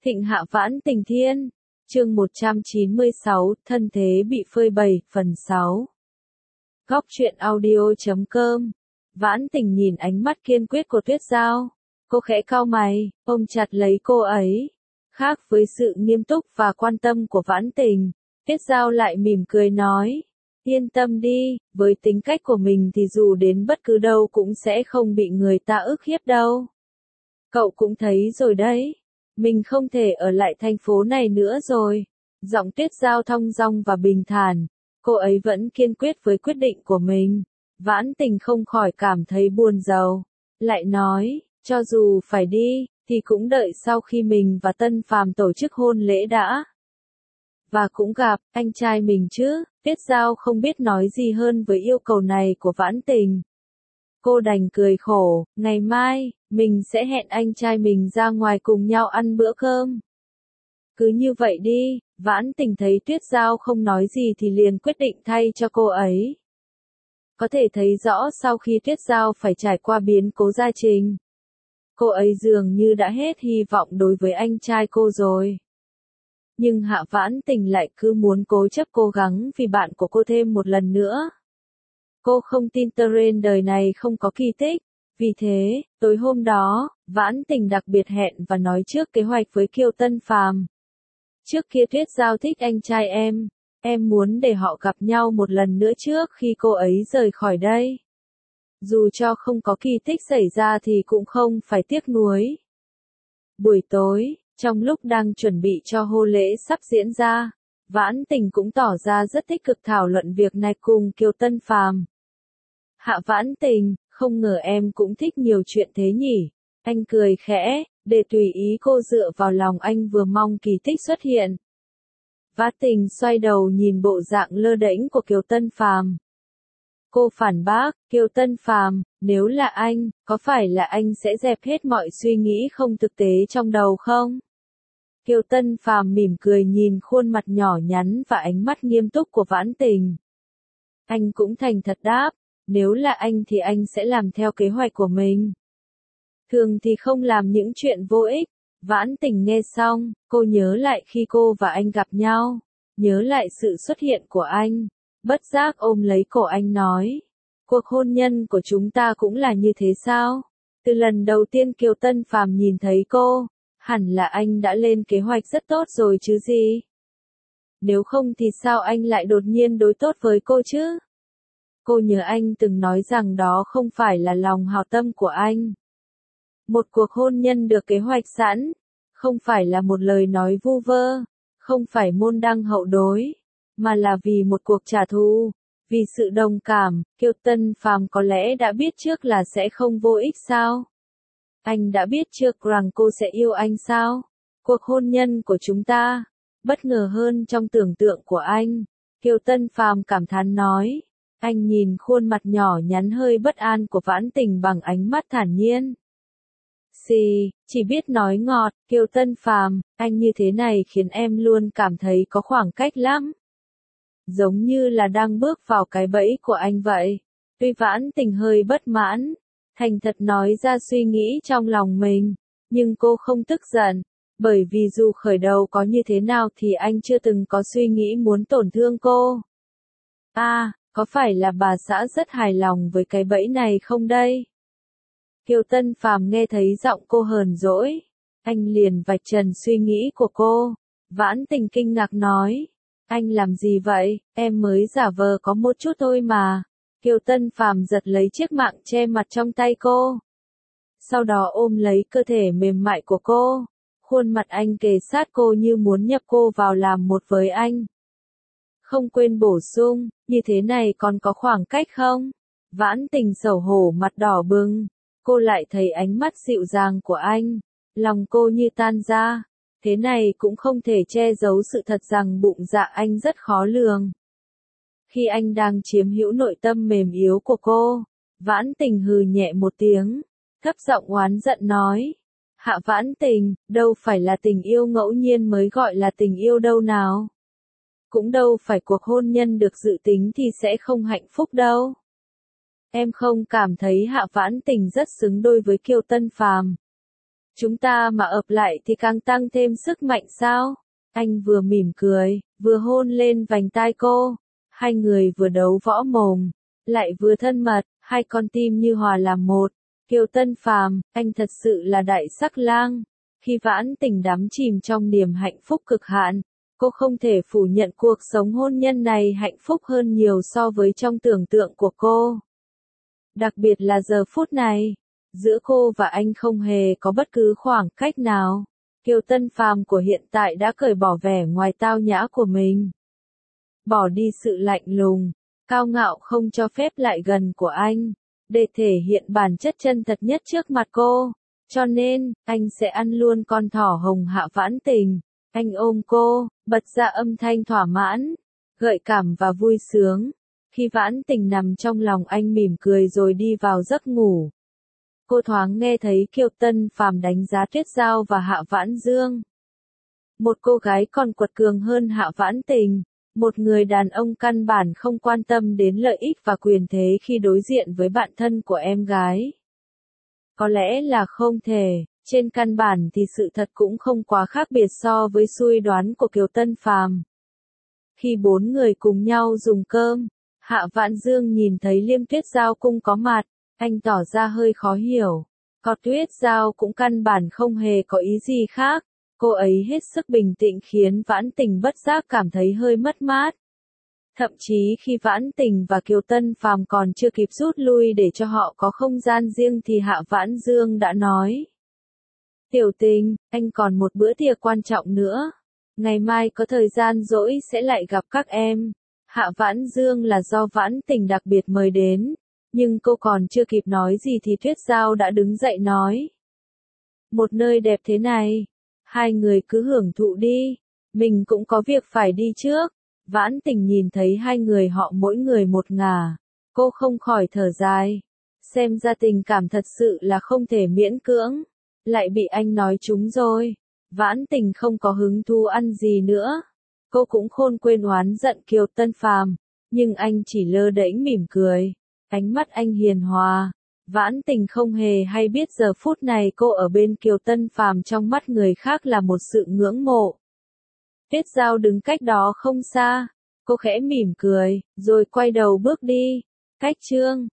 Thịnh Hạ Vãn Tình Thiên, chương 196, thân thế bị phơi bày, phần 6. Góc truyện audio.com. Vãn Tình nhìn ánh mắt kiên quyết của Tuyết Giao. Cô khẽ cau mày, ôm chặt lấy cô ấy. Khác với sự nghiêm túc và quan tâm của Vãn Tình, Tuyết Giao lại mỉm cười nói. Yên tâm đi, với tính cách của mình thì dù đến bất cứ đâu cũng sẽ không bị người ta ức hiếp đâu. Cậu cũng thấy rồi đấy. Mình không thể ở lại thành phố này nữa rồi. Giọng Tuyết Giao thong dong và bình thản. Cô ấy vẫn kiên quyết với quyết định của mình. Vãn Tình không khỏi cảm thấy buồn rầu. Lại nói, cho dù phải đi, thì cũng đợi sau khi mình và Tân Phàm tổ chức hôn lễ đã. Và cũng gặp anh trai mình chứ. Tuyết Giao không biết nói gì hơn với yêu cầu này của Vãn Tình. Cô đành cười khổ, ngày mai, mình sẽ hẹn anh trai mình ra ngoài cùng nhau ăn bữa cơm. Cứ như vậy đi, Vãn Tình thấy Tuyết Giao không nói gì thì liền quyết định thay cho cô ấy. Có thể thấy rõ sau khi Tuyết Giao phải trải qua biến cố gia trình. Cô ấy dường như đã hết hy vọng đối với anh trai cô rồi. Nhưng Hạ Vãn Tình lại cứ muốn cố chấp cố gắng vì bạn của cô thêm một lần nữa. Cô không tin trên đời này không có kỳ tích. Vì thế, tối hôm đó, Vãn Tình đặc biệt hẹn và nói trước kế hoạch với Kiều Tân Phàm. Trước kia Tuyết Giao thích anh trai em muốn để họ gặp nhau một lần nữa trước khi cô ấy rời khỏi đây. Dù cho không có kỳ tích xảy ra thì cũng không phải tiếc nuối. Buổi tối, trong lúc đang chuẩn bị cho hôn lễ sắp diễn ra, Vãn Tình cũng tỏ ra rất tích cực thảo luận việc này cùng Kiều Tân Phàm. Hạ Vãn Tình, không ngờ em cũng thích nhiều chuyện thế nhỉ. Anh cười khẽ, để tùy ý cô dựa vào lòng anh vừa mong kỳ tích xuất hiện. Vãn Tình xoay đầu nhìn bộ dạng lơ đễnh của Kiều Tân Phàm. Cô phản bác, Kiều Tân Phàm, nếu là anh, có phải là anh sẽ dẹp hết mọi suy nghĩ không thực tế trong đầu không? Kiều Tân Phàm mỉm cười nhìn khuôn mặt nhỏ nhắn và ánh mắt nghiêm túc của Vãn Tình. Anh cũng thành thật đáp, nếu là anh thì anh sẽ làm theo kế hoạch của mình. Thường thì không làm những chuyện vô ích. Vãn Tình nghe xong, cô nhớ lại khi cô và anh gặp nhau, nhớ lại sự xuất hiện của anh, bất giác ôm lấy cổ anh nói, cuộc hôn nhân của chúng ta cũng là như thế sao? Từ lần đầu tiên Kiều Tân Phàm nhìn thấy cô, hẳn là anh đã lên kế hoạch rất tốt rồi chứ gì? Nếu không thì sao anh lại đột nhiên đối tốt với cô chứ? Cô nhớ anh từng nói rằng đó không phải là lòng hảo tâm của anh. Một cuộc hôn nhân được kế hoạch sẵn, không phải là một lời nói vu vơ, không phải môn đăng hậu đối, mà là vì một cuộc trả thù, vì sự đồng cảm. Kiều Tân Phàm có lẽ đã biết trước là sẽ không vô ích sao? Anh đã biết trước rằng cô sẽ yêu anh sao? Cuộc hôn nhân của chúng ta, bất ngờ hơn trong tưởng tượng của anh. Kiều Tân Phàm cảm thán nói. Anh nhìn khuôn mặt nhỏ nhắn hơi bất an của Vãn Tình bằng ánh mắt thản nhiên. Chỉ biết nói ngọt, Kiều Tân Phàm, anh như thế này khiến em luôn cảm thấy có khoảng cách lắm. Giống như là đang bước vào cái bẫy của anh vậy. Tuy Vãn Tình hơi bất mãn, thành thật nói ra suy nghĩ trong lòng mình, nhưng cô không tức giận, bởi vì dù khởi đầu có như thế nào thì anh chưa từng có suy nghĩ muốn tổn thương cô. Có phải là bà xã rất hài lòng với cái bẫy này không đây? Kiều Tân Phàm nghe thấy giọng cô hờn dỗi, anh liền vạch trần suy nghĩ của cô. Vãn Tình kinh ngạc nói, anh làm gì vậy, em mới giả vờ có một chút thôi mà. Kiều Tân Phàm giật lấy chiếc mạng che mặt trong tay cô. Sau đó ôm lấy cơ thể mềm mại của cô, khuôn mặt anh kề sát cô như muốn nhập cô vào làm một với anh. Không quên bổ sung, như thế này còn có khoảng cách không? Vãn Tình xấu hổ mặt đỏ bừng, cô lại thấy ánh mắt dịu dàng của anh, lòng cô như tan ra, thế này cũng không thể che giấu sự thật rằng bụng dạ anh rất khó lường. Khi anh đang chiếm hữu nội tâm mềm yếu của cô, Vãn Tình hừ nhẹ một tiếng, thấp giọng oán giận nói, Hạ Vãn Tình, đâu phải là tình yêu ngẫu nhiên mới gọi là tình yêu đâu nào. Cũng đâu phải cuộc hôn nhân được dự tính thì sẽ không hạnh phúc đâu. Em không cảm thấy Hạ Vãn Tình rất xứng đôi với Kiều Tân Phàm. Chúng ta mà ập lại thì càng tăng thêm sức mạnh sao? Anh vừa mỉm cười, vừa hôn lên vành tai cô. Hai người vừa đấu võ mồm, lại vừa thân mật, hai con tim như hòa làm một. Kiều Tân Phàm, anh thật sự là đại sắc lang. Khi Vãn Tình đắm chìm trong niềm hạnh phúc cực hạn, cô không thể phủ nhận cuộc sống hôn nhân này hạnh phúc hơn nhiều so với trong tưởng tượng của cô. Đặc biệt là giờ phút này, giữa cô và anh không hề có bất cứ khoảng cách nào. Kiều Tân Phàm của hiện tại đã cởi bỏ vẻ ngoài tao nhã của mình. Bỏ đi sự lạnh lùng, cao ngạo không cho phép lại gần của anh, để thể hiện bản chất chân thật nhất trước mặt cô. Cho nên, anh sẽ ăn luôn con thỏ hồng Hạ Vãn Tình. Anh ôm cô, bật ra âm thanh thỏa mãn, gợi cảm và vui sướng. Khi Vãn Tình nằm trong lòng anh mỉm cười rồi đi vào giấc ngủ. Cô thoáng nghe thấy Kiều Tân Phàm đánh giá Tuyết Giao và Hạ Vãn Dương. Một cô gái còn quật cường hơn Hạ Vãn Tình, một người đàn ông căn bản không quan tâm đến lợi ích và quyền thế khi đối diện với bạn thân của em gái. Có lẽ là không thể, trên căn bản thì sự thật cũng không quá khác biệt so với suy đoán của Kiều Tân Phàm. Khi bốn người cùng nhau dùng cơm, Hạ Vãn Dương nhìn thấy Liêm Tuyết Giao cũng có mặt, anh tỏ ra hơi khó hiểu. Có Tuyết Giao cũng căn bản không hề có ý gì khác, cô ấy hết sức bình tĩnh khiến Vãn Tình bất giác cảm thấy hơi mất mát. Thậm chí khi Vãn Tình và Kiều Tân Phàm còn chưa kịp rút lui để cho họ có không gian riêng thì Hạ Vãn Dương đã nói. Tiểu Tình, anh còn một bữa tiệc quan trọng nữa. Ngày mai có thời gian rỗi sẽ lại gặp các em. Hạ Vãn Dương là do Vãn Tình đặc biệt mời đến. Nhưng cô còn chưa kịp nói gì thì Tuyết Giao đã đứng dậy nói. Một nơi đẹp thế này. Hai người cứ hưởng thụ đi. Mình cũng có việc phải đi trước. Vãn Tình nhìn thấy hai người họ mỗi người một ngả. Cô không khỏi thở dài. Xem ra tình cảm thật sự là không thể miễn cưỡng. Lại bị anh nói trúng rồi. Vãn Tình không có hứng thú ăn gì nữa. Cô cũng khôn quên oán giận Kiều Tân Phàm, nhưng anh chỉ lơ đễnh mỉm cười. Ánh mắt anh hiền hòa. Vãn Tình không hề hay biết giờ phút này cô ở bên Kiều Tân Phàm trong mắt người khác là một sự ngưỡng mộ. Tuyết Giao đứng cách đó không xa. Cô khẽ mỉm cười, rồi quay đầu bước đi. Cách chương